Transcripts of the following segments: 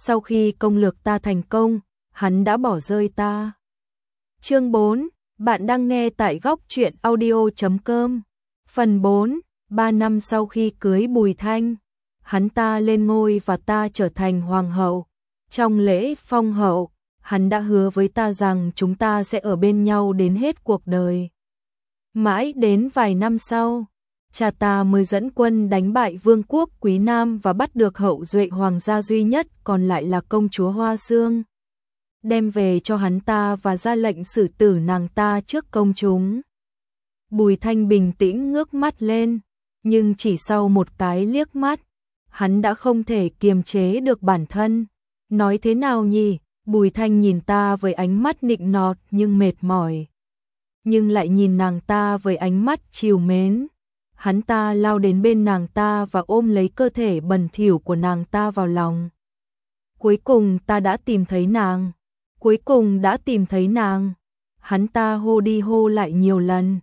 sau khi công lược ta thành công, hắn đã bỏ rơi ta. Chương 4, bạn đang nghe tại góc truyện audio.com. Phần 4, 3 năm sau khi cưới Bùi Thanh, hắn ta lên ngôi và ta trở thành hoàng hậu. Trong lễ phong hậu, hắn đã hứa với ta rằng chúng ta sẽ ở bên nhau đến hết cuộc đời. Mãi đến vài năm sau, cha ta mới dẫn quân đánh bại vương quốc Quý Nam và bắt được hậu duệ hoàng gia duy nhất còn lại là công chúa Hoa Xương, đem về cho hắn ta và ra lệnh xử tử nàng ta trước công chúng. Bùi Thanh bình tĩnh ngước mắt lên, nhưng chỉ sau một cái liếc mắt, hắn đã không thể kiềm chế được bản thân. Nói thế nào nhỉ? Bùi Thanh nhìn ta với ánh mắt nịnh nọt nhưng mệt mỏi, nhưng lại nhìn nàng ta với ánh mắt trìu mến. Hắn ta lao đến bên nàng ta và ôm lấy cơ thể bẩn thỉu của nàng ta vào lòng. Cuối cùng ta đã tìm thấy nàng. Cuối cùng đã tìm thấy nàng. Hắn ta hô đi hô lại nhiều lần.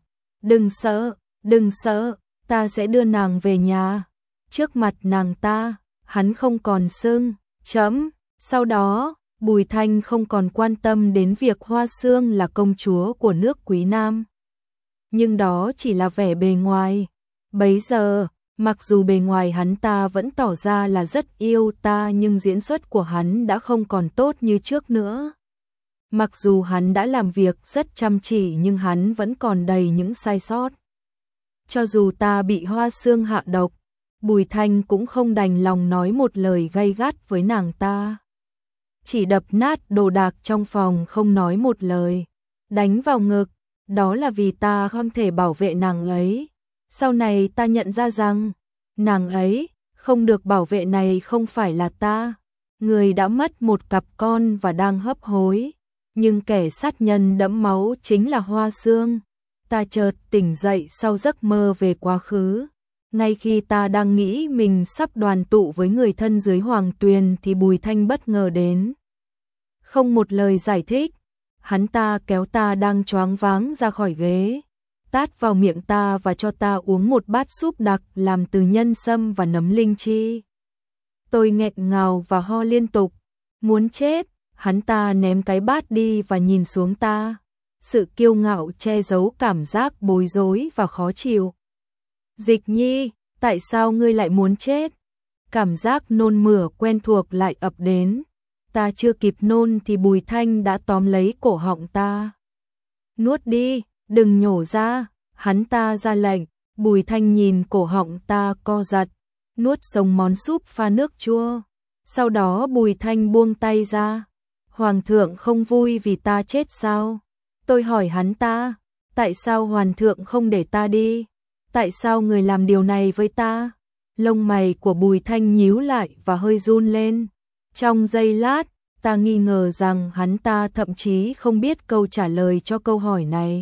Đừng sợ, ta sẽ đưa nàng về nhà. Trước mặt nàng ta, hắn không còn sưng, chấm. Sau đó, Bùi Thanh không còn quan tâm đến việc Hoa Xương là công chúa của nước Quý Nam. Nhưng đó chỉ là vẻ bề ngoài. Bấy giờ, mặc dù bề ngoài hắn ta vẫn tỏ ra là rất yêu ta nhưng diễn xuất của hắn đã không còn tốt như trước nữa. Mặc dù hắn đã làm việc rất chăm chỉ nhưng hắn vẫn còn đầy những sai sót. Cho dù ta bị Hoa Xương hạ độc, Bùi Thanh cũng không đành lòng nói một lời gay gắt với nàng ta. Chỉ đập nát đồ đạc trong phòng không nói một lời, đánh vào ngực, đó là vì ta không thể bảo vệ nàng ấy. Sau này ta nhận ra rằng, nàng ấy không được bảo vệ này không phải là ta, người đã mất một cặp con và đang hấp hối, nhưng kẻ sát nhân đẫm máu chính là Hoa Xương. Ta chợt tỉnh dậy sau giấc mơ về quá khứ. Ngay khi ta đang nghĩ mình sắp đoàn tụ với người thân dưới hoàng tuyền thì Bùi Thanh bất ngờ đến. Không một lời giải thích, hắn ta kéo ta đang choáng váng ra khỏi ghế, tát vào miệng ta và cho ta uống một bát súp đặc làm từ nhân sâm và nấm linh chi. Tôi nghẹn ngào và ho liên tục, muốn chết. Hắn ta ném cái bát đi và nhìn xuống ta. Sự kiêu ngạo che giấu cảm giác bối rối và khó chịu. Dịch Nhi, tại sao ngươi lại muốn chết? Cảm giác nôn mửa quen thuộc lại ập đến. Ta chưa kịp nôn thì Bùi Thanh đã tóm lấy cổ họng ta. Nuốt đi, đừng nhổ ra, hắn ta ra lệnh. Bùi Thanh nhìn cổ họng ta co giật, nuốt sống món súp pha nước chua. Sau đó Bùi Thanh buông tay ra. Hoàng thượng không vui vì ta chết sao? Tôi hỏi hắn ta, tại sao hoàng thượng không để ta đi? Tại sao người làm điều này với ta? Lông mày của Bùi Thanh nhíu lại và hơi run lên. Trong giây lát, ta nghi ngờ rằng hắn ta thậm chí không biết câu trả lời cho câu hỏi này.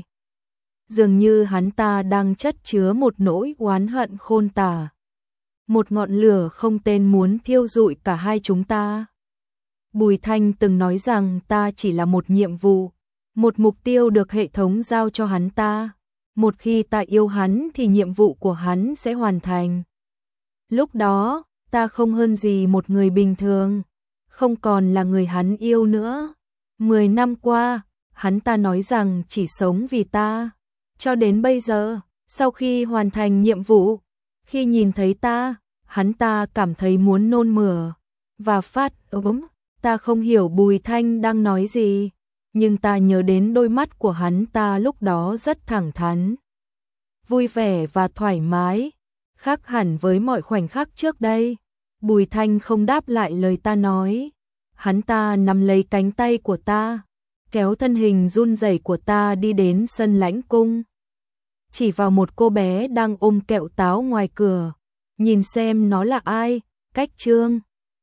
Dường như hắn ta đang chất chứa một nỗi oán hận khôn tả. Một ngọn lửa không tên muốn thiêu rụi cả hai chúng ta. Bùi Thanh từng nói rằng ta chỉ là một nhiệm vụ, một mục tiêu được hệ thống giao cho hắn ta. Một khi ta yêu hắn thì nhiệm vụ của hắn sẽ hoàn thành. Lúc đó, ta không hơn gì một người bình thường, không còn là người hắn yêu nữa. 10 năm qua, hắn ta nói rằng chỉ sống vì ta. Cho đến bây giờ, sau khi hoàn thành nhiệm vụ, khi nhìn thấy ta, hắn ta cảm thấy muốn nôn mửa và phát ốm. Ta không hiểu Bùi Thanh đang nói gì, nhưng ta nhớ đến đôi mắt của hắn ta lúc đó rất thẳng thắn, vui vẻ và thoải mái, khác hẳn với mọi khoảnh khắc trước đây. Bùi Thanh không đáp lại lời ta nói. Hắn ta nắm lấy cánh tay của ta, kéo thân hình run rẩy của ta đi đến sân lãnh cung. Chỉ vào một cô bé đang ôm kẹo táo ngoài cửa, nhìn xem nó là ai. Cách Trương.